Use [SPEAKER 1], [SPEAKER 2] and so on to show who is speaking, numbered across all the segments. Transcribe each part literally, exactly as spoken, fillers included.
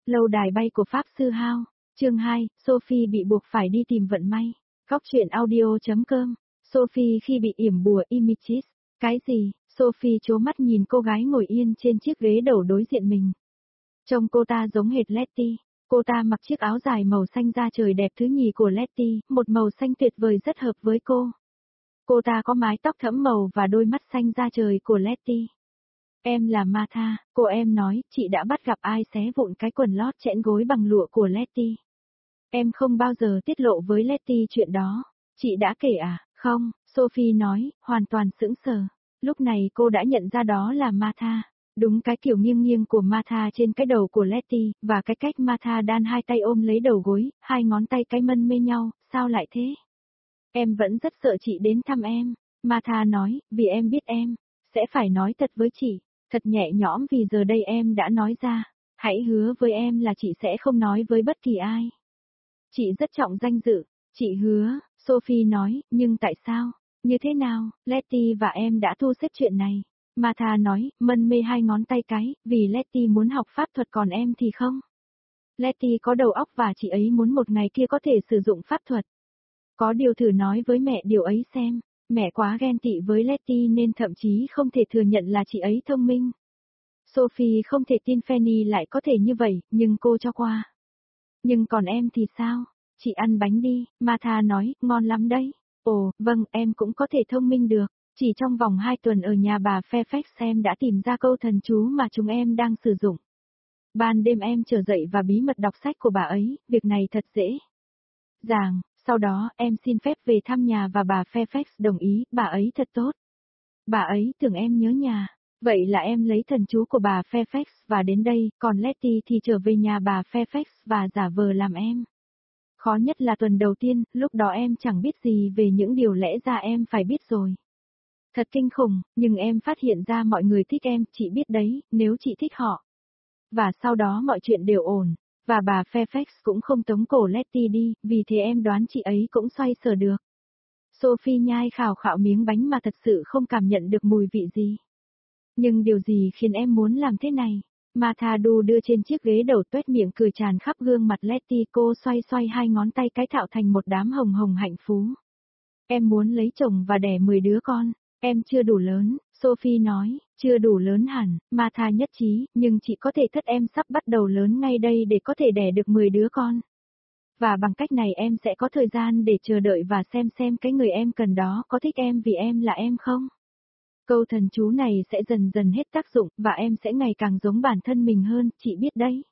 [SPEAKER 1] Lâu đài bay của Pháp Sư Hao, chương hai, Sophie bị buộc phải đi tìm vận may. Góc truyện audio.com, Sophie khi bị yểm bùa Images. Cái gì? Sophie trố mắt nhìn cô gái ngồi yên trên chiếc ghế đầu đối diện mình. Trông cô ta giống hệt Letty. Cô ta mặc chiếc áo dài màu xanh da trời đẹp thứ nhì của Letty, một màu xanh tuyệt vời rất hợp với cô. Cô ta có mái tóc thẫm màu và đôi mắt xanh da trời của Letty. Em là Martha, cô em nói, chị đã bắt gặp ai xé vụn cái quần lót chẽn gối bằng lụa của Letty. Em không bao giờ tiết lộ với Letty chuyện đó. Chị đã kể à? Không, Sophie nói, hoàn toàn sững sờ. Lúc này cô đã nhận ra đó là Martha. Đúng cái kiểu nghiêng nghiêng của Martha trên cái đầu của Letty, và cái cách Martha đan hai tay ôm lấy đầu gối, hai ngón tay cái mân mê nhau, sao lại thế? Em vẫn rất sợ chị đến thăm em. Martha nói, vì em biết em sẽ phải nói thật với chị. Thật nhẹ nhõm vì giờ đây em đã nói ra. Hãy hứa với em là chị sẽ không nói với bất kỳ ai. Chị rất trọng danh dự. Chị hứa, Sophie nói, nhưng tại sao? Như thế nào? Letty và em đã thu xếp chuyện này. Martha nói, mân mê hai ngón tay cái, vì Letty muốn học pháp thuật còn em thì không. Letty có đầu óc và chị ấy muốn một ngày kia có thể sử dụng pháp thuật. Có điều thử nói với mẹ điều ấy xem. Mẹ quá ghen tị với Letty nên thậm chí không thể thừa nhận là chị ấy thông minh. Sophie không thể tin Fanny lại có thể như vậy, nhưng cô cho qua. Nhưng còn em thì sao? Chị ăn bánh đi, Martha nói, ngon lắm đấy. Ồ, vâng, em cũng có thể thông minh được. Chỉ trong vòng hai tuần ở nhà bà Fairfax em đã tìm ra câu thần chú mà chúng em đang sử dụng. Ban đêm em trở dậy và bí mật đọc sách của bà ấy, việc này thật dễ dàng. Sau đó, em xin phép về thăm nhà và bà Fairfax đồng ý, bà ấy thật tốt. Bà ấy tưởng em nhớ nhà. Vậy là em lấy thần chú của bà Fairfax và đến đây, còn Letty thì trở về nhà bà Fairfax và giả vờ làm em. Khó nhất là tuần đầu tiên, lúc đó em chẳng biết gì về những điều lẽ ra em phải biết rồi. Thật kinh khủng, nhưng em phát hiện ra mọi người thích em, chị biết đấy, nếu chị thích họ. Và sau đó mọi chuyện đều ổn. Và bà Fairfax cũng không tống cổ Letty đi, vì thế em đoán chị ấy cũng xoay sở được. Sophie nhai khào khạo miếng bánh mà thật sự không cảm nhận được mùi vị gì. Nhưng điều gì khiến em muốn làm thế này? Martha đu đưa trên chiếc ghế đầu tuét miệng cười tràn khắp gương mặt Letty, cô xoay xoay hai ngón tay cái tạo thành một đám hồng hồng hạnh phú. Em muốn lấy chồng và đẻ mười đứa con. Em chưa đủ lớn, Sophie nói, chưa đủ lớn hẳn, Martha nhất trí, nhưng chị có thể thất em sắp bắt đầu lớn ngay đây để có thể đẻ được mười đứa con. Và bằng cách này em sẽ có thời gian để chờ đợi và xem xem cái người em cần đó có thích em vì em là em không. Câu thần chú này sẽ dần dần hết tác dụng và em sẽ ngày càng giống bản thân mình hơn, chị biết đấy.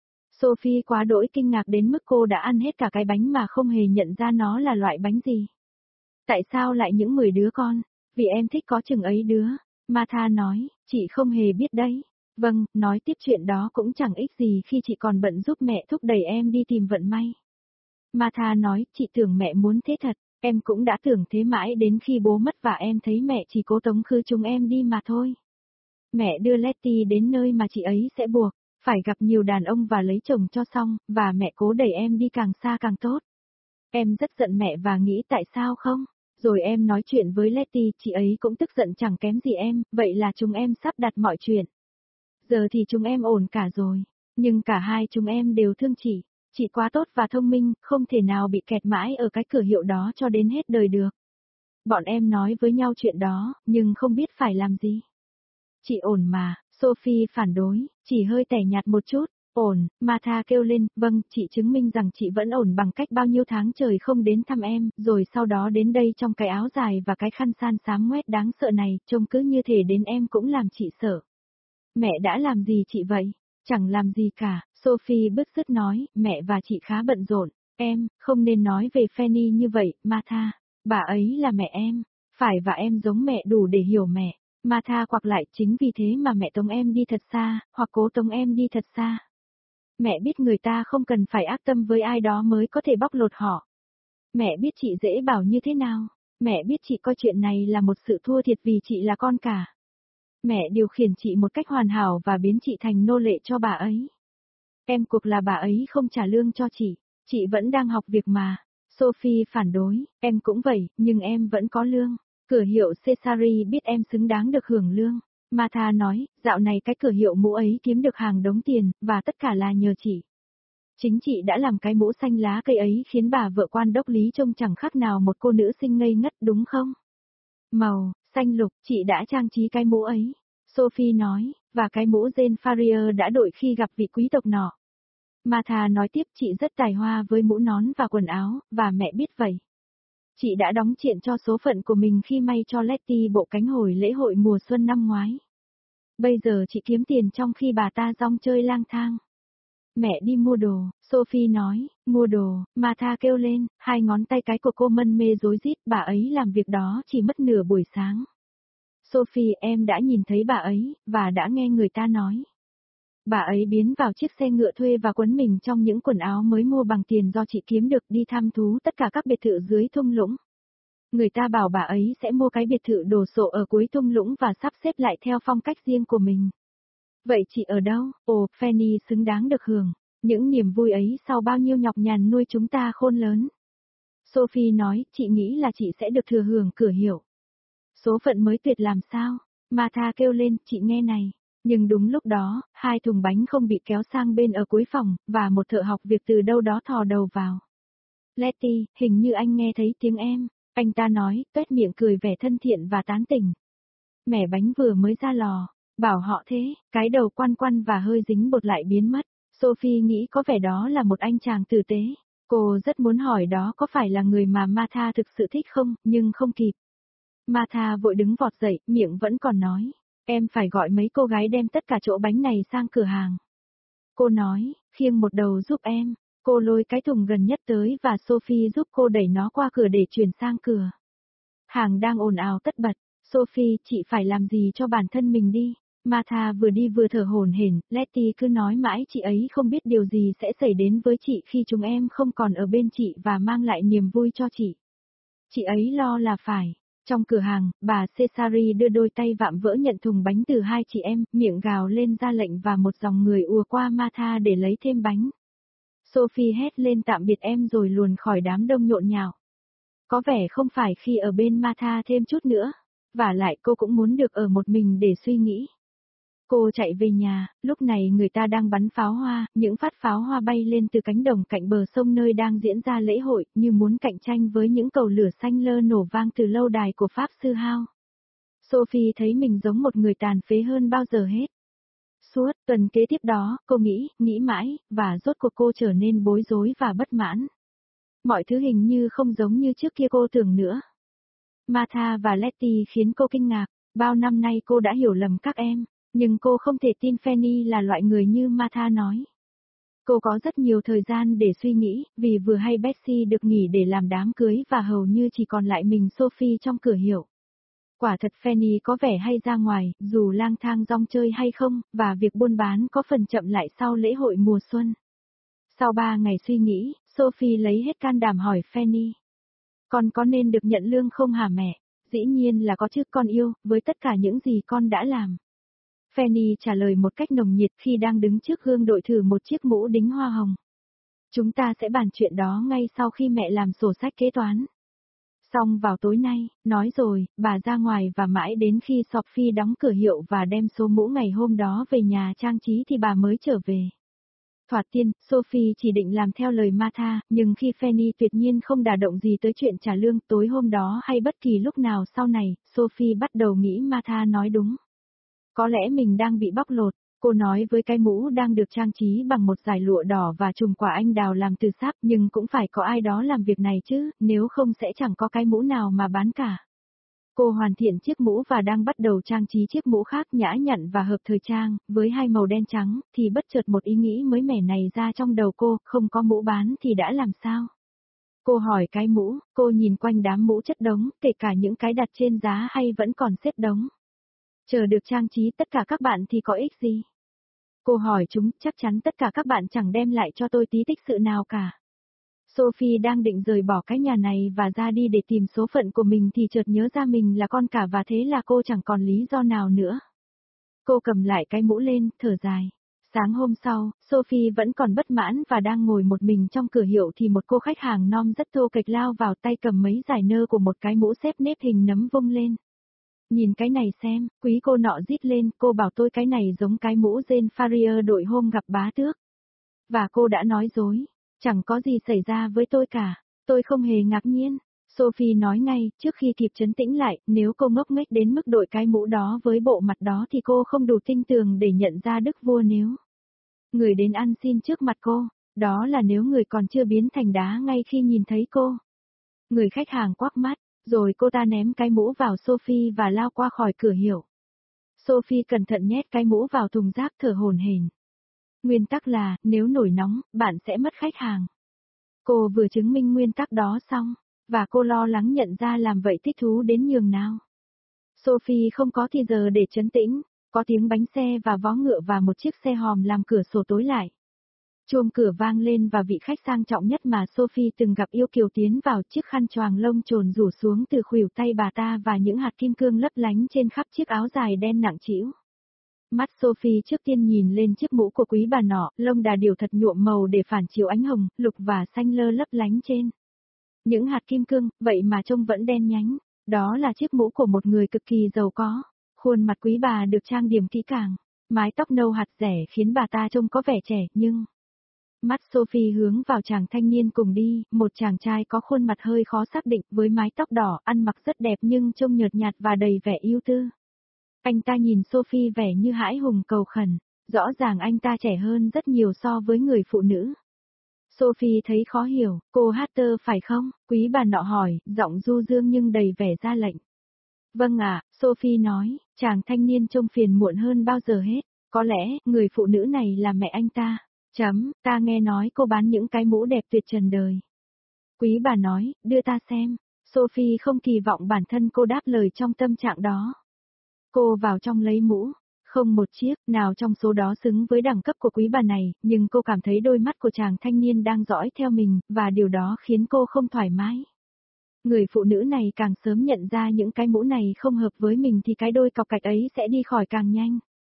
[SPEAKER 1] Sophie quá đỗi kinh ngạc đến mức cô đã ăn hết cả cái bánh mà không hề nhận ra nó là loại bánh gì. Tại sao lại những mười đứa con? Vì em thích có chừng ấy đứa. Martha nói, chị không hề biết đấy. Vâng, nói tiếp chuyện đó cũng chẳng ích gì khi chị còn bận giúp mẹ thúc đẩy em đi tìm vận may. Martha nói, chị tưởng mẹ muốn thế thật, em cũng đã tưởng thế mãi đến khi bố mất và em thấy mẹ chỉ cố tống khứ chúng em đi mà thôi. Mẹ đưa Letty đến nơi mà chị ấy sẽ buộc, phải gặp nhiều đàn ông và lấy chồng cho xong, và mẹ cố đẩy em đi càng xa càng tốt. Em rất giận mẹ và nghĩ tại sao không? Rồi em nói chuyện với Letty, chị ấy cũng tức giận chẳng kém gì em, vậy là chúng em sắp đặt mọi chuyện. Giờ thì chúng em ổn cả rồi, nhưng cả hai chúng em đều thương chị. Chị quá tốt và thông minh, không thể nào bị kẹt mãi ở cái cửa hiệu đó cho đến hết đời được. Bọn em nói với nhau chuyện đó, nhưng không biết phải làm gì. Chị ổn mà, Sophie phản đối, chỉ hơi tẻ nhạt một chút. Ổn, Martha kêu lên, vâng, chị chứng minh rằng chị vẫn ổn bằng cách bao nhiêu tháng trời không đến thăm em, rồi sau đó đến đây trong cái áo dài và cái khăn san xám ngoét đáng sợ này, trông cứ như thể đến em cũng làm chị sợ. Mẹ đã làm gì chị vậy? Chẳng làm gì cả, Sophie bứt rứt nói, mẹ và chị khá bận rộn, em, không nên nói về Fanny như vậy, Martha, bà ấy là mẹ em, phải và em giống mẹ đủ để hiểu mẹ. Martha quặc lại, chính vì thế mà mẹ tống em đi thật xa, hoặc cố tống em đi thật xa. Mẹ biết người ta không cần phải ác tâm với ai đó mới có thể bóc lột họ. Mẹ biết chị dễ bảo như thế nào. Mẹ biết chị coi chuyện này là một sự thua thiệt vì chị là con cả. Mẹ điều khiển chị một cách hoàn hảo và biến chị thành nô lệ cho bà ấy. Em cuộc là bà ấy không trả lương cho chị. Chị vẫn đang học việc mà. Sophie phản đối, em cũng vậy, nhưng em vẫn có lương. Cửa hiệu Cesari biết em xứng đáng được hưởng lương. Martha nói, dạo này cái cửa hiệu mũ ấy kiếm được hàng đống tiền, và tất cả là nhờ chị. Chính chị đã làm cái mũ xanh lá cây ấy khiến bà vợ quan đốc lý trông chẳng khác nào một cô nữ sinh ngây ngất đúng không? Màu, xanh lục, chị đã trang trí cái mũ ấy. Sophie nói, và cái mũ Jane Farrier đã đội khi gặp vị quý tộc nọ. Martha nói tiếp chị rất tài hoa với mũ nón và quần áo, và mẹ biết vậy. Chị đã đóng chuyện cho số phận của mình khi may cho Letty bộ cánh hồi lễ hội mùa xuân năm ngoái. Bây giờ chị kiếm tiền trong khi bà ta rong chơi lang thang. Mẹ đi mua đồ, Sophie nói, mua đồ, Martha kêu lên, hai ngón tay cái của cô mân mê rối rít, bà ấy làm việc đó chỉ mất nửa buổi sáng. Sophie, em đã nhìn thấy bà ấy, và đã nghe người ta nói. Bà ấy biến vào chiếc xe ngựa thuê và quấn mình trong những quần áo mới mua bằng tiền do chị kiếm được đi thăm thú tất cả các biệt thự dưới thung lũng. Người ta bảo bà ấy sẽ mua cái biệt thự đồ sộ ở cuối thung lũng và sắp xếp lại theo phong cách riêng của mình. Vậy chị ở đâu? Ồ, Fanny xứng đáng được hưởng. Những niềm vui ấy sau bao nhiêu nhọc nhằn nuôi chúng ta khôn lớn. Sophie nói, chị nghĩ là chị sẽ được thừa hưởng cửa hiệu. Số phận mới tuyệt làm sao? Martha kêu lên, chị nghe này. Nhưng đúng lúc đó, hai thùng bánh không bị kéo sang bên ở cuối phòng, và một thợ học việc từ đâu đó thò đầu vào. Letty, hình như anh nghe thấy tiếng em. Anh ta nói, tuét miệng cười vẻ thân thiện và tán tỉnh. Mẻ bánh vừa mới ra lò. Bảo họ thế, cái đầu quăn quăn và hơi dính bột lại biến mất. Sophie nghĩ có vẻ đó là một anh chàng tử tế. Cô rất muốn hỏi đó có phải là người mà Martha thực sự thích không, nhưng không kịp. Martha vội đứng vọt dậy, miệng vẫn còn nói. Em phải gọi mấy cô gái đem tất cả chỗ bánh này sang cửa hàng. Cô nói, khiêng một đầu giúp em. Cô lôi cái thùng gần nhất tới và Sophie giúp cô đẩy nó qua cửa để chuyển sang cửa. Hàng đang ồn ào tất bật. Sophie, chị phải làm gì cho bản thân mình đi. Martha vừa đi vừa thở hổn hển, Letty cứ nói mãi chị ấy không biết điều gì sẽ xảy đến với chị khi chúng em không còn ở bên chị và mang lại niềm vui cho chị. Chị ấy lo là phải. Trong cửa hàng, bà Cesari đưa đôi tay vạm vỡ nhận thùng bánh từ hai chị em, miệng gào lên ra lệnh và một dòng người ùa qua Martha để lấy thêm bánh. Sophie hét lên tạm biệt em rồi luồn khỏi đám đông nhộn nhạo. Có vẻ không phải khi ở bên Martha thêm chút nữa. Và lại cô cũng muốn được ở một mình để suy nghĩ. Cô chạy về nhà, lúc này người ta đang bắn pháo hoa, những phát pháo hoa bay lên từ cánh đồng cạnh bờ sông nơi đang diễn ra lễ hội, như muốn cạnh tranh với những cầu lửa xanh lơ nổ vang từ lâu đài của Pháp Sư Hao. Sophie thấy mình giống một người tàn phế hơn bao giờ hết. Suốt tuần kế tiếp đó, cô nghĩ, nghĩ mãi, và rốt cuộc cô trở nên bối rối và bất mãn. Mọi thứ hình như không giống như trước kia cô tưởng nữa. Martha và Letty khiến cô kinh ngạc, bao năm nay cô đã hiểu lầm các em, nhưng cô không thể tin Fanny là loại người như Martha nói. Cô có rất nhiều thời gian để suy nghĩ, vì vừa hay Betsy được nghỉ để làm đám cưới và hầu như chỉ còn lại mình Sophie trong cửa hiệu. Quả thật Fanny có vẻ hay ra ngoài, dù lang thang rong chơi hay không, và việc buôn bán có phần chậm lại sau lễ hội mùa xuân. Sau ba ngày suy nghĩ, Sophie lấy hết can đảm hỏi Fanny. Con có nên được nhận lương không hả mẹ? Dĩ nhiên là có chứ con yêu, với tất cả những gì con đã làm. Fanny trả lời một cách nồng nhiệt khi đang đứng trước gương đội thử một chiếc mũ đính hoa hồng. Chúng ta sẽ bàn chuyện đó ngay sau khi mẹ làm sổ sách kế toán. Xong vào tối nay, nói rồi, bà ra ngoài và mãi đến khi Sophie đóng cửa hiệu và đem số mũ ngày hôm đó về nhà trang trí thì bà mới trở về. Thoạt tiên, Sophie chỉ định làm theo lời Martha, nhưng khi Fanny tuyệt nhiên không đả động gì tới chuyện trả lương tối hôm đó hay bất kỳ lúc nào sau này, Sophie bắt đầu nghĩ Martha nói đúng. Có lẽ mình đang bị bóc lột, cô nói với cái mũ đang được trang trí bằng một dải lụa đỏ và chùm quả anh đào làm từ sáp, nhưng cũng phải có ai đó làm việc này chứ, nếu không sẽ chẳng có cái mũ nào mà bán cả. Cô hoàn thiện chiếc mũ và đang bắt đầu trang trí chiếc mũ khác nhã nhặn và hợp thời trang, với hai màu đen trắng, thì bất chợt một ý nghĩ mới mẻ này ra trong đầu cô, không có mũ bán thì đã làm sao? Cô hỏi cái mũ, cô nhìn quanh đám mũ chất đống, kể cả những cái đặt trên giá hay vẫn còn xếp đống. Chờ được trang trí tất cả các bạn thì có ích gì? Cô hỏi chúng, chắc chắn tất cả các bạn chẳng đem lại cho tôi tí tích sự nào cả. Sophie đang định rời bỏ cái nhà này và ra đi để tìm số phận của mình thì chợt nhớ ra mình là con cả và thế là cô chẳng còn lý do nào nữa. Cô cầm lại cái mũ lên, thở dài. Sáng hôm sau, Sophie vẫn còn bất mãn và đang ngồi một mình trong cửa hiệu thì một cô khách hàng non rất thô kệch lao vào tay cầm mấy giải nơ của một cái mũ xếp nếp hình nấm vung lên. Nhìn cái này xem, quý cô nọ rít lên, cô bảo tôi cái này giống cái mũ Jane Farrier đội hôm gặp bá tước. Và cô đã nói dối, chẳng có gì xảy ra với tôi cả, tôi không hề ngạc nhiên. Sophie nói ngay, trước khi kịp trấn tĩnh lại, nếu cô ngốc nghếch đến mức đội cái mũ đó với bộ mặt đó thì cô không đủ tinh tường để nhận ra đức vua nếu người đến ăn xin trước mặt cô, đó là nếu người còn chưa biến thành đá ngay khi nhìn thấy cô. Người khách hàng quắc mắt, rồi cô ta ném cái mũ vào Sophie và lao qua khỏi cửa hiệu. Sophie cẩn thận nhét cái mũ vào thùng rác thở hổn hển. Nguyên tắc là, nếu nổi nóng, bạn sẽ mất khách hàng. Cô vừa chứng minh nguyên tắc đó xong, và cô lo lắng nhận ra làm vậy thích thú đến nhường nào. Sophie không có thì giờ để trấn tĩnh, có tiếng bánh xe và vó ngựa và một chiếc xe hòm làm cửa sổ tối lại. Chuông cửa vang lên và vị khách sang trọng nhất mà Sophie từng gặp yêu kiều tiến vào, chiếc khăn choàng lông trồn rủ xuống từ khuỷu tay bà ta và những hạt kim cương lấp lánh trên khắp chiếc áo dài đen nặng trĩu. Mắt Sophie trước tiên nhìn lên chiếc mũ của quý bà nọ, lông đà điểu thật nhuộm màu để phản chiếu ánh hồng, lục và xanh lơ lấp lánh trên. Những hạt kim cương, vậy mà trông vẫn đen nhánh, đó là chiếc mũ của một người cực kỳ giàu có. Khuôn mặt quý bà được trang điểm kỹ càng, mái tóc nâu hạt rẻ khiến bà ta trông có vẻ trẻ, nhưng... Mắt Sophie hướng vào chàng thanh niên cùng đi, một chàng trai có khuôn mặt hơi khó xác định với mái tóc đỏ, ăn mặc rất đẹp nhưng trông nhợt nhạt và đầy vẻ ưu tư. Anh ta nhìn Sophie vẻ như hãi hùng cầu khẩn, rõ ràng anh ta trẻ hơn rất nhiều so với người phụ nữ. Sophie thấy khó hiểu, cô Hatter phải không? Quý bà nọ hỏi, giọng du dương nhưng đầy vẻ ra lệnh. Vâng ạ, Sophie nói, chàng thanh niên trông phiền muộn hơn bao giờ hết, có lẽ, người phụ nữ này là mẹ anh ta. Chấm, ta nghe nói cô bán những cái mũ đẹp tuyệt trần đời. Quý bà nói, đưa ta xem. Sophie không kỳ vọng bản thân cô đáp lời trong tâm trạng đó. Cô vào trong lấy mũ. Không một chiếc nào trong số đó xứng với đẳng cấp của quý bà này, nhưng cô cảm thấy đôi mắt của chàng thanh niên đang dõi theo mình, và điều đó khiến cô không thoải mái. Người phụ nữ này càng sớm nhận ra những cái mũ này không hợp với mình thì cái đôi cọc cạch ấy sẽ đi khỏi càng nhanh.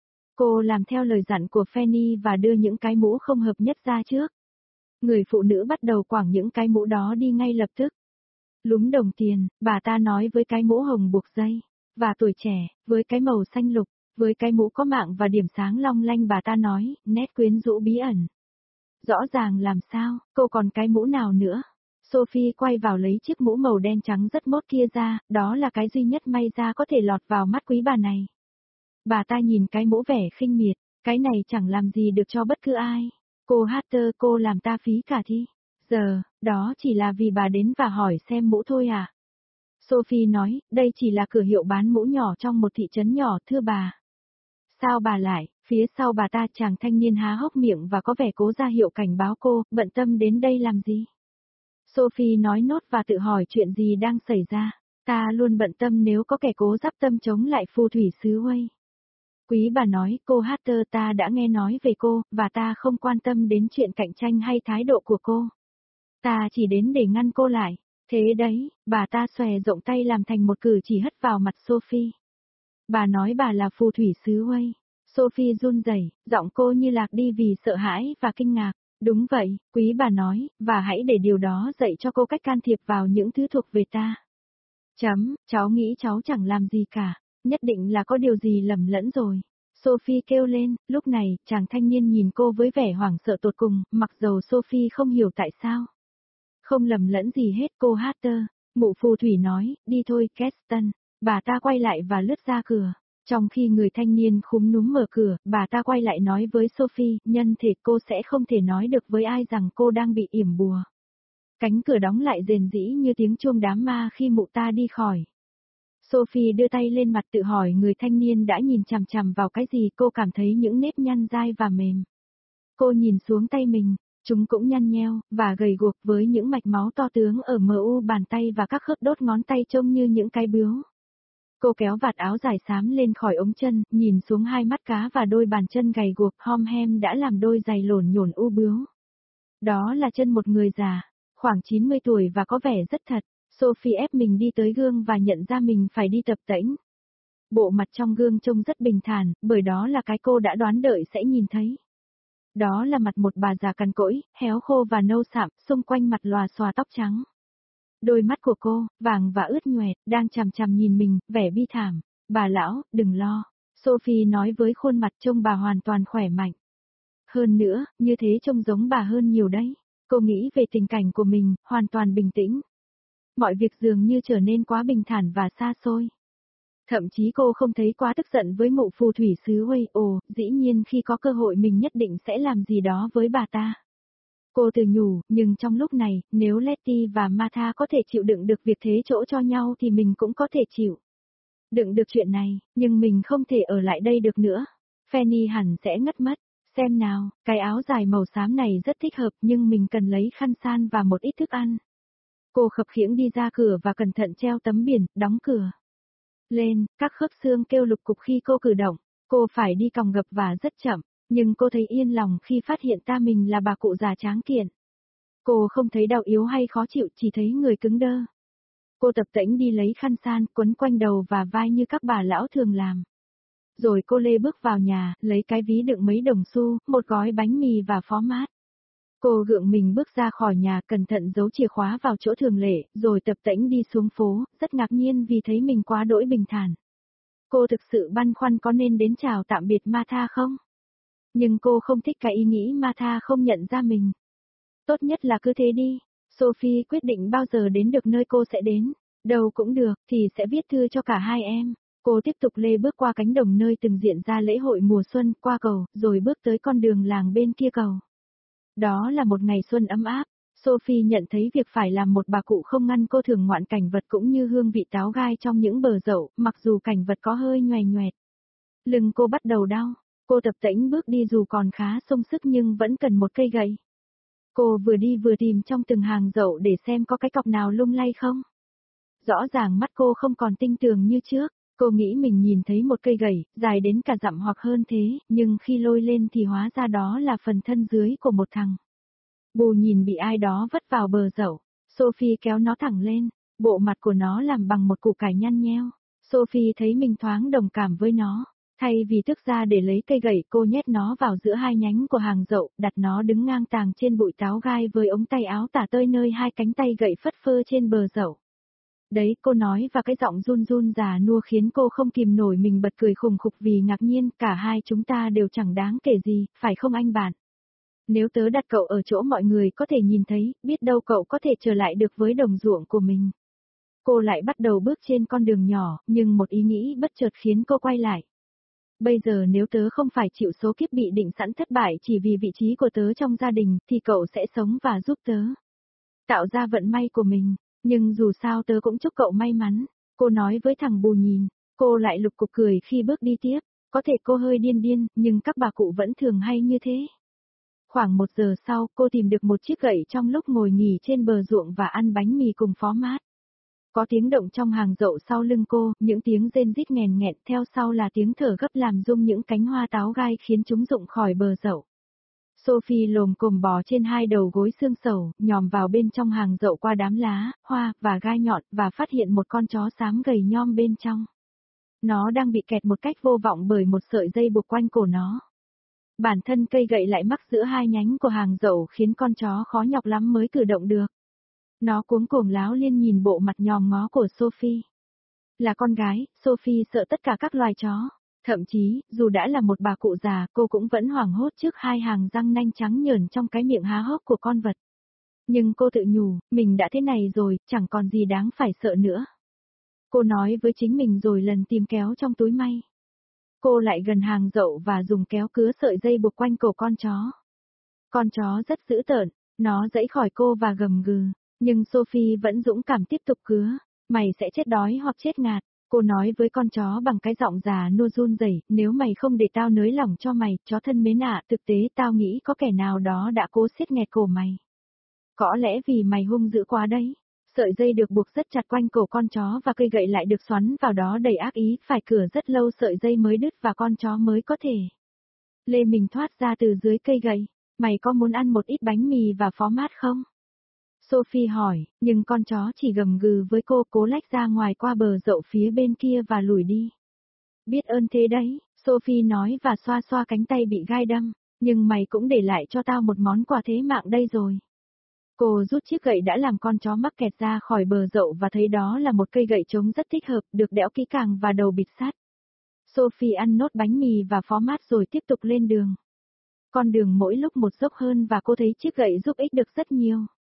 [SPEAKER 1] Cô làm theo lời dặn của Fanny và đưa những cái mũ không hợp nhất ra trước. Người phụ nữ bắt đầu quẳng những cái mũ đó đi ngay lập tức. Lúm đồng tiền, bà ta nói với cái mũ hồng buộc dây. Và tuổi trẻ, với cái màu xanh lục, với cái mũ có mạng và điểm sáng long lanh bà ta nói, nét quyến rũ bí ẩn. Rõ ràng làm sao, cô còn cái mũ nào nữa? Sophie quay vào lấy chiếc mũ màu đen trắng rất mốt kia ra, đó là cái duy nhất may ra có thể lọt vào mắt quý bà này. Bà ta nhìn cái mũ vẻ khinh miệt, cái này chẳng làm gì được cho bất cứ ai. Cô Hatter, cô làm ta phí cả thi. Giờ, đó chỉ là vì bà đến và hỏi xem mũ thôi à? Sophie nói, đây chỉ là cửa hiệu bán mũ nhỏ trong một thị trấn nhỏ, thưa bà. Sao bà lại, phía sau bà ta chàng thanh niên há hốc miệng và có vẻ cố ra hiệu cảnh báo cô, bận tâm đến đây làm gì? Sophie nói nốt và tự hỏi chuyện gì đang xảy ra. Ta luôn bận tâm nếu có kẻ cố giáp tâm chống lại phù thủy xứ Wales. Quý bà nói, cô Hatter, ta đã nghe nói về cô, và ta không quan tâm đến chuyện cạnh tranh hay thái độ của cô. Ta chỉ đến để ngăn cô lại. Thế đấy, bà ta xòe rộng tay làm thành một cử chỉ hất vào mặt Sophie. Bà nói bà là phù thủy xứ Wales. Sophie run rẩy, giọng cô như lạc đi vì sợ hãi và kinh ngạc. Đúng vậy, quý bà nói, và hãy để điều đó dạy cho cô cách can thiệp vào những thứ thuộc về ta. Chấm, cháu nghĩ cháu chẳng làm gì cả. Nhất định là có điều gì lầm lẫn rồi. Sophie kêu lên, lúc này, chàng thanh niên nhìn cô với vẻ hoảng sợ tột cùng, mặc dầu Sophie không hiểu tại sao. Không lầm lẫn gì hết cô Hatter, mụ phù thủy nói, đi thôi Keston. Bà ta quay lại và lướt ra cửa. Trong khi người thanh niên khúm núm mở cửa, bà ta quay lại nói với Sophie, nhân thể cô sẽ không thể nói được với ai rằng cô đang bị yểm bùa. Cánh cửa đóng lại rền rĩ như tiếng chuông đám ma khi mụ ta đi khỏi. Sophie đưa tay lên mặt tự hỏi người thanh niên đã nhìn chằm chằm vào cái gì, cô cảm thấy những nếp nhăn dai và mềm. Cô nhìn xuống tay mình, chúng cũng nhăn nheo, và gầy guộc với những mạch máu to tướng ở mờ u bàn tay và các khớp đốt ngón tay trông như những cái bướu. Cô kéo vạt áo dài xám lên khỏi ống chân, nhìn xuống hai mắt cá và đôi bàn chân gầy guộc hom hem đã làm đôi giày lổn nhổn u bướu. Đó là chân một người già, khoảng chín mươi tuổi và có vẻ rất thật. Sophie ép mình đi tới gương và nhận ra mình phải đi tập tễnh. Bộ mặt trong gương trông rất bình thản, bởi đó là cái cô đã đoán đợi sẽ nhìn thấy. Đó là mặt một bà già cằn cỗi, héo khô và nâu sạm, xung quanh mặt lòa xòa tóc trắng. Đôi mắt của cô, vàng và ướt nhoẹt, đang chằm chằm nhìn mình, vẻ bi thảm. Bà lão, đừng lo. Sophie nói với khuôn mặt trông bà hoàn toàn khỏe mạnh. Hơn nữa, như thế trông giống bà hơn nhiều đấy. Cô nghĩ về tình cảnh của mình, hoàn toàn bình tĩnh. Mọi việc dường như trở nên quá bình thản và xa xôi. Thậm chí cô không thấy quá tức giận với mụ phù thủy xứ Huey, ồ, dĩ nhiên khi có cơ hội mình nhất định sẽ làm gì đó với bà ta. Cô tự nhủ, nhưng trong lúc này, nếu Letty và Martha có thể chịu đựng được việc thế chỗ cho nhau thì mình cũng có thể chịu đựng được chuyện này, nhưng mình không thể ở lại đây được nữa. Fanny hẳn sẽ ngất mất. Xem nào, cái áo dài màu xám này rất thích hợp nhưng mình cần lấy khăn san và một ít thức ăn. Cô khập khiễng đi ra cửa và cẩn thận treo tấm biển, đóng cửa lên, các khớp xương kêu lục cục khi cô cử động. Cô phải đi còng gập và rất chậm, nhưng cô thấy yên lòng khi phát hiện ta mình là bà cụ già tráng kiện. Cô không thấy đau yếu hay khó chịu, chỉ thấy người cứng đơ. Cô tập tễnh đi lấy khăn san, quấn quanh đầu và vai như các bà lão thường làm. Rồi cô lê bước vào nhà, lấy cái ví đựng mấy đồng xu, một gói bánh mì và phó mát. Cô gượng mình bước ra khỏi nhà, cẩn thận giấu chìa khóa vào chỗ thường lệ, rồi tập tễnh đi xuống phố, rất ngạc nhiên vì thấy mình quá đỗi bình thản. Cô thực sự băn khoăn có nên đến chào tạm biệt Martha không? Nhưng cô không thích cái ý nghĩ Martha không nhận ra mình. Tốt nhất là cứ thế đi. Sophie quyết định bao giờ đến được nơi cô sẽ đến. Đâu cũng được, thì sẽ viết thư cho cả hai em. Cô tiếp tục lê bước qua cánh đồng nơi từng diễn ra lễ hội mùa xuân, qua cầu, rồi bước tới con đường làng bên kia cầu. Đó là một ngày xuân ấm áp. Sophie nhận thấy việc phải làm một bà cụ không ngăn cô thưởng ngoạn cảnh vật cũng như hương vị táo gai trong những bờ dậu, mặc dù cảnh vật có hơi nhoè nhoẹt. Lưng cô bắt đầu đau. Cô tập tễnh bước đi dù còn khá sung sức nhưng vẫn cần một cây gậy. Cô vừa đi vừa tìm trong từng hàng dậu để xem có cái cọc nào lung lay không. Rõ ràng mắt cô không còn tinh tường như trước. Cô nghĩ mình nhìn thấy một cây gậy, dài đến cả dặm hoặc hơn thế, nhưng khi lôi lên thì hóa ra đó là phần thân dưới của một thằng bù nhìn bị ai đó vất vào bờ dậu. Sophie kéo nó thẳng lên, bộ mặt của nó làm bằng một củ cải nhăn nheo. Sophie thấy mình thoáng đồng cảm với nó. Thay vì thức ra để lấy cây gậy, cô nhét nó vào giữa hai nhánh của hàng dậu, đặt nó đứng ngang tàng trên bụi táo gai với ống tay áo tả tơi nơi hai cánh tay gậy phất phơ trên bờ dậu. Đấy, cô nói và cái giọng run run già nua khiến cô không kìm nổi mình bật cười khùng khục vì ngạc nhiên, cả hai chúng ta đều chẳng đáng kể gì, phải không anh bạn? Nếu tớ đặt cậu ở chỗ mọi người có thể nhìn thấy, biết đâu cậu có thể trở lại được với đồng ruộng của mình. Cô lại bắt đầu bước trên con đường nhỏ, nhưng một ý nghĩ bất chợt khiến cô quay lại. Bây giờ nếu tớ không phải chịu số kiếp bị định sẵn thất bại chỉ vì vị trí của tớ trong gia đình, thì cậu sẽ sống và giúp tớ tạo ra vận may của mình. Nhưng dù sao tớ cũng chúc cậu may mắn. Cô nói với thằng bù nhìn. Cô lại lục cục cười khi bước đi tiếp. Có thể cô hơi điên điên, nhưng các bà cụ vẫn thường hay như thế. Khoảng một giờ sau, cô tìm được một chiếc gậy trong lúc ngồi nghỉ trên bờ ruộng và ăn bánh mì cùng phó mát. Có tiếng động trong hàng dậu sau lưng cô, những tiếng rên rít nghèn nghẹn, theo sau là tiếng thở gấp làm rung những cánh hoa táo gai khiến chúng rụng khỏi bờ dậu. Sophie lồm cồm bò trên hai đầu gối xương sầu, nhòm vào bên trong hàng dậu qua đám lá, hoa, và gai nhọn, và phát hiện một con chó xám gầy nhom bên trong. Nó đang bị kẹt một cách vô vọng bởi một sợi dây buộc quanh cổ nó. Bản thân cây gậy lại mắc giữa hai nhánh của hàng dậu khiến con chó khó nhọc lắm mới cử động được. Nó cuống cuồng láo liên nhìn bộ mặt nhòm ngó của Sophie. Là con gái, Sophie sợ tất cả các loài chó. Thậm chí, dù đã là một bà cụ già, cô cũng vẫn hoảng hốt trước hai hàng răng nanh trắng nhờn trong cái miệng há hốc của con vật. Nhưng cô tự nhủ, mình đã thế này rồi, chẳng còn gì đáng phải sợ nữa. Cô nói với chính mình rồi lần tìm kéo trong túi may. Cô lại gần hàng dậu và dùng kéo cứa sợi dây buộc quanh cổ con chó. Con chó rất dữ tợn, nó giãy khỏi cô và gầm gừ. Nhưng Sophie vẫn dũng cảm tiếp tục cứa. Mày sẽ chết đói hoặc chết ngạt. Cô nói với con chó bằng cái giọng già nua run rẩy, nếu mày không để tao nới lỏng cho mày, chó thân mến ạ, thực tế tao nghĩ có kẻ nào đó đã cố siết nghẹt cổ mày. Có lẽ vì mày hung dữ quá đấy. Sợi dây được buộc rất chặt quanh cổ con chó và cây gậy lại được xoắn vào đó đầy ác ý, phải cửa rất lâu sợi dây mới đứt và con chó mới có thể lê mình thoát ra từ dưới cây gậy. Mày có muốn ăn một ít bánh mì và phó mát không? Sophie hỏi, nhưng con chó chỉ gầm gừ với cô, cố lách ra ngoài qua bờ dậu phía bên kia và lùi đi. Biết ơn thế đấy, Sophie nói và xoa xoa cánh tay bị gai đâm, nhưng mày cũng để lại cho tao một món quà thế mạng đây rồi. Cô rút chiếc gậy đã làm con chó mắc kẹt ra khỏi bờ dậu và thấy đó là một cây gậy trống rất thích hợp, được đẽo kỹ càng và đầu bịt sắt. Sophie ăn nốt bánh mì và phó mát rồi tiếp tục lên đường. Con đường mỗi lúc một dốc hơn và cô thấy chiếc gậy giúp ích được rất nhiều.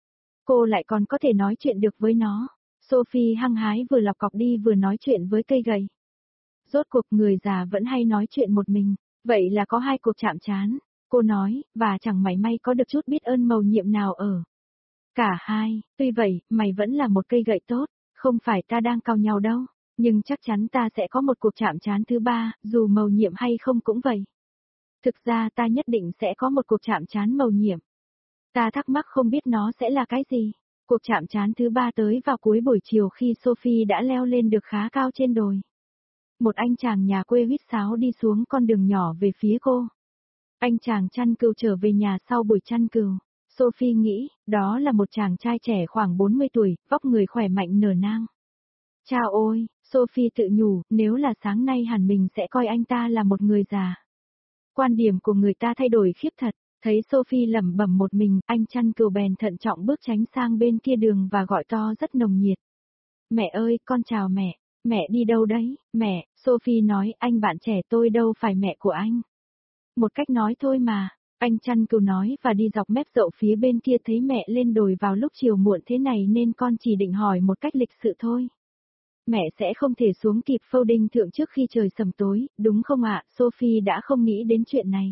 [SPEAKER 1] Cô lại còn có thể nói chuyện được với nó. Sophie hăng hái vừa lọc cọc đi vừa nói chuyện với cây gậy. Rốt cuộc người già vẫn hay nói chuyện một mình, vậy là có hai cuộc chạm trán. Cô nói, và chẳng mảy may có được chút biết ơn mầu nhiệm nào ở. Cả hai, tuy vậy, mày vẫn là một cây gậy tốt, không phải ta đang cào nhau đâu, nhưng chắc chắn ta sẽ có một cuộc chạm trán thứ ba, dù mầu nhiệm hay không cũng vậy. Thực ra ta nhất định sẽ có một cuộc chạm trán mầu nhiệm. Ta thắc mắc không biết nó sẽ là cái gì. Cuộc chạm trán thứ ba tới vào cuối buổi chiều khi Sophie đã leo lên được khá cao trên đồi. Một anh chàng nhà quê huýt sáo đi xuống con đường nhỏ về phía cô. Anh chàng chăn cừu trở về nhà sau buổi chăn cừu. Sophie nghĩ, đó là một chàng trai trẻ khoảng bốn mươi tuổi, vóc người khỏe mạnh nở nang. Chao ôi, Sophie tự nhủ, nếu là sáng nay hẳn mình sẽ coi anh ta là một người già. Quan điểm của người ta thay đổi khiếp thật, thấy Sophie lẩm bẩm một mình, anh chăn cừu bèn thận trọng bước tránh sang bên kia đường và gọi to rất nồng nhiệt. Mẹ ơi, con chào mẹ, mẹ đi đâu đấy, mẹ, Sophie nói, anh bạn trẻ tôi đâu phải mẹ của anh. Một cách nói thôi mà, anh chăn cừu nói và đi dọc mép dậu phía bên kia thấy mẹ lên đồi vào lúc chiều muộn thế này nên con chỉ định hỏi một cách lịch sự thôi. Mẹ sẽ không thể xuống kịp phâu đinh thượng trước khi trời sầm tối, đúng không ạ? Sophie đã không nghĩ đến chuyện này.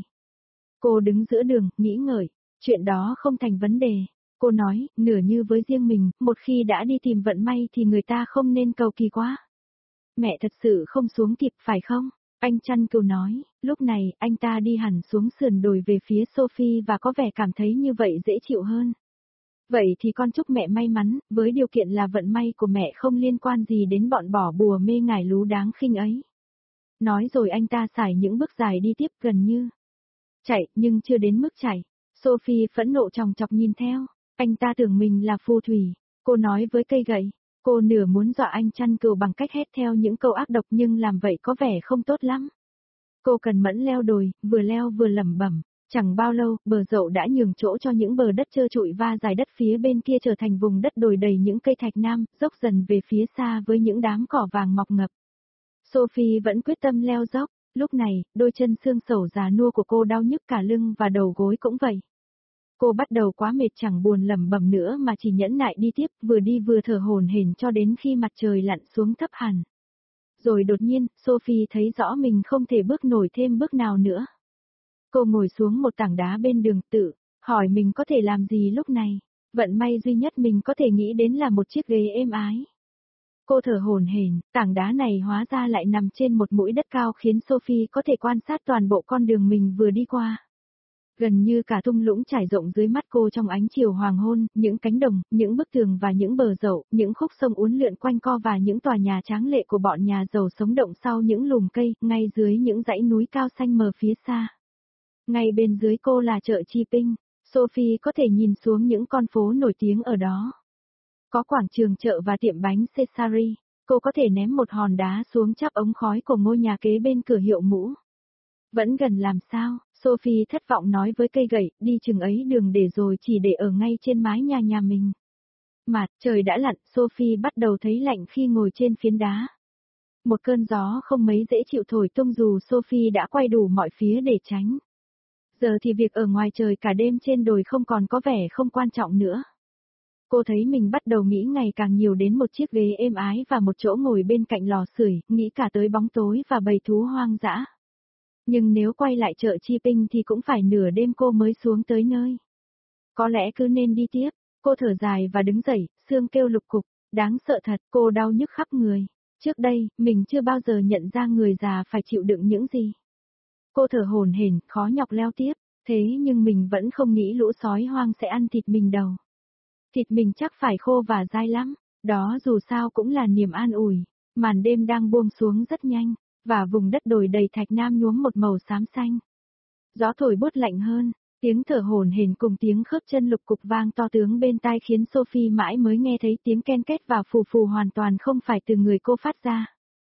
[SPEAKER 1] Cô đứng giữa đường, nghĩ ngợi, chuyện đó không thành vấn đề. Cô nói, nửa như với riêng mình, một khi đã đi tìm vận may thì người ta không nên cầu kỳ quá. Mẹ thật sự không xuống kịp phải không? Anh chăn cừu nói, lúc này, anh ta đi hẳn xuống sườn đồi về phía Sophie và có vẻ cảm thấy như vậy dễ chịu hơn. Vậy thì con chúc mẹ may mắn, với điều kiện là vận may của mẹ không liên quan gì đến bọn bỏ bùa mê ngải lú đáng khinh ấy. Nói rồi anh ta xài những bước dài đi tiếp gần như chạy, nhưng chưa đến mức chạy. Sophie phẫn nộ chòng chọc nhìn theo, anh ta tưởng mình là phù thủy, cô nói với cây gậy. Cô nửa muốn dọa anh chăn cừu bằng cách hét theo những câu ác độc nhưng làm vậy có vẻ không tốt lắm. Cô cần mẫn leo đồi, vừa leo vừa lẩm bẩm. Chẳng bao lâu, bờ dậu đã nhường chỗ cho những bờ đất trơ trụi và dài đất phía bên kia trở thành vùng đất đồi đầy những cây thạch nam, dốc dần về phía xa với những đám cỏ vàng mọc ngập. Sophie vẫn quyết tâm leo dốc, lúc này, đôi chân xương sẩu già nua của cô đau nhức cả lưng và đầu gối cũng vậy. Cô bắt đầu quá mệt chẳng buồn lẩm bẩm nữa mà chỉ nhẫn nại đi tiếp, vừa đi vừa thở hổn hển cho đến khi mặt trời lặn xuống thấp hẳn. Rồi đột nhiên, Sophie thấy rõ mình không thể bước nổi thêm bước nào nữa. Cô ngồi xuống một tảng đá bên đường tự, hỏi mình có thể làm gì lúc này. Vận may duy nhất mình có thể nghĩ đến là một chiếc ghế êm ái. Cô thở hổn hển, tảng đá này hóa ra lại nằm trên một mũi đất cao khiến Sophie có thể quan sát toàn bộ con đường mình vừa đi qua. Gần như cả thung lũng trải rộng dưới mắt cô trong ánh chiều hoàng hôn, những cánh đồng, những bức tường và những bờ dậu, những khúc sông uốn lượn quanh co và những tòa nhà tráng lệ của bọn nhà giàu sống động sau những lùm cây, ngay dưới những dãy núi cao xanh mờ phía xa. Ngay bên dưới cô là chợ Chi Ping, Sophie có thể nhìn xuống những con phố nổi tiếng ở đó. Có quảng trường chợ và tiệm bánh Cesari, cô có thể ném một hòn đá xuống chắp ống khói của ngôi nhà kế bên cửa hiệu mũ. Vẫn gần làm sao, Sophie thất vọng nói với cây gậy, đi chừng ấy đường để rồi chỉ để ở ngay trên mái nhà nhà mình. Mặt trời đã lặn, Sophie bắt đầu thấy lạnh khi ngồi trên phiến đá. Một cơn gió không mấy dễ chịu thổi tung dù Sophie đã quay đủ mọi phía để tránh. Giờ thì việc ở ngoài trời cả đêm trên đồi không còn có vẻ không quan trọng nữa. Cô thấy mình bắt đầu nghĩ ngày càng nhiều đến một chiếc ghế êm ái và một chỗ ngồi bên cạnh lò sưởi, nghĩ cả tới bóng tối và bầy thú hoang dã. Nhưng nếu quay lại chợ Chi Ping thì cũng phải nửa đêm cô mới xuống tới nơi. Có lẽ cứ nên đi tiếp, cô thở dài và đứng dậy, xương kêu lục cục, đáng sợ thật, cô đau nhức khắp người. Trước đây, mình chưa bao giờ nhận ra người già phải chịu đựng những gì. Cô thở hổn hển, khó nhọc leo tiếp, thế nhưng mình vẫn không nghĩ lũ sói hoang sẽ ăn thịt mình đâu. Thịt mình chắc phải khô và dai lắm, đó dù sao cũng là niềm an ủi. Màn đêm đang buông xuống rất nhanh, và vùng đất đồi đầy thạch nam nhuốm một màu xám xanh. Gió thổi buốt lạnh hơn, tiếng thở hổn hển cùng tiếng khớp chân lục cục vang to tướng bên tai khiến Sophie mãi mới nghe thấy tiếng ken két và phù phù hoàn toàn không phải từ người cô phát ra.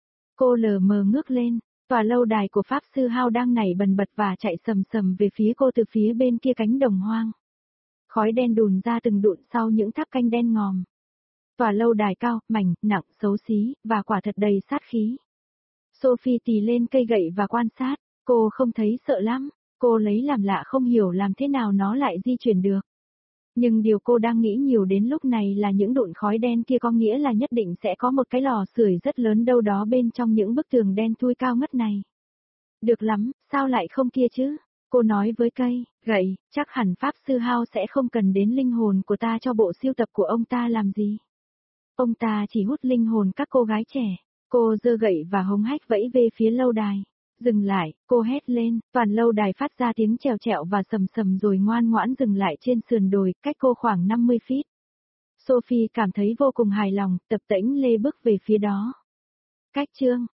[SPEAKER 1] Cô lờ mờ ngước lên, tòa lâu đài của Pháp Sư Hao đang nảy bần bật và chạy sầm sầm về phía cô từ phía bên kia cánh đồng hoang. Khói đen đùn ra từng đụn sau những tháp canh đen ngòm. Tòa lâu đài cao, mảnh, nặng, xấu xí, và quả thật đầy sát khí. Sophie tì lên cây gậy và quan sát, cô không thấy sợ lắm, cô lấy làm lạ không hiểu làm thế nào nó lại di chuyển được. Nhưng điều cô đang nghĩ nhiều đến lúc này là những đụn khói đen kia có nghĩa là nhất định sẽ có một cái lò sưởi rất lớn đâu đó bên trong những bức tường đen thui cao ngất này. Được lắm, sao lại không kia chứ? Cô nói với cây, gậy, chắc hẳn Pháp Sư Hao sẽ không cần đến linh hồn của ta cho bộ sưu tập của ông ta làm gì. Ông ta chỉ hút linh hồn các cô gái trẻ. Cô giơ gậy và hống hách vẫy về phía lâu đài. Dừng lại, cô hét lên, toàn lâu đài phát ra tiếng trèo trẹo và sầm sầm rồi ngoan ngoãn dừng lại trên sườn đồi, cách cô khoảng năm mươi feet. Sophie cảm thấy vô cùng hài lòng, tập tễnh lê bước về phía đó. Cách chương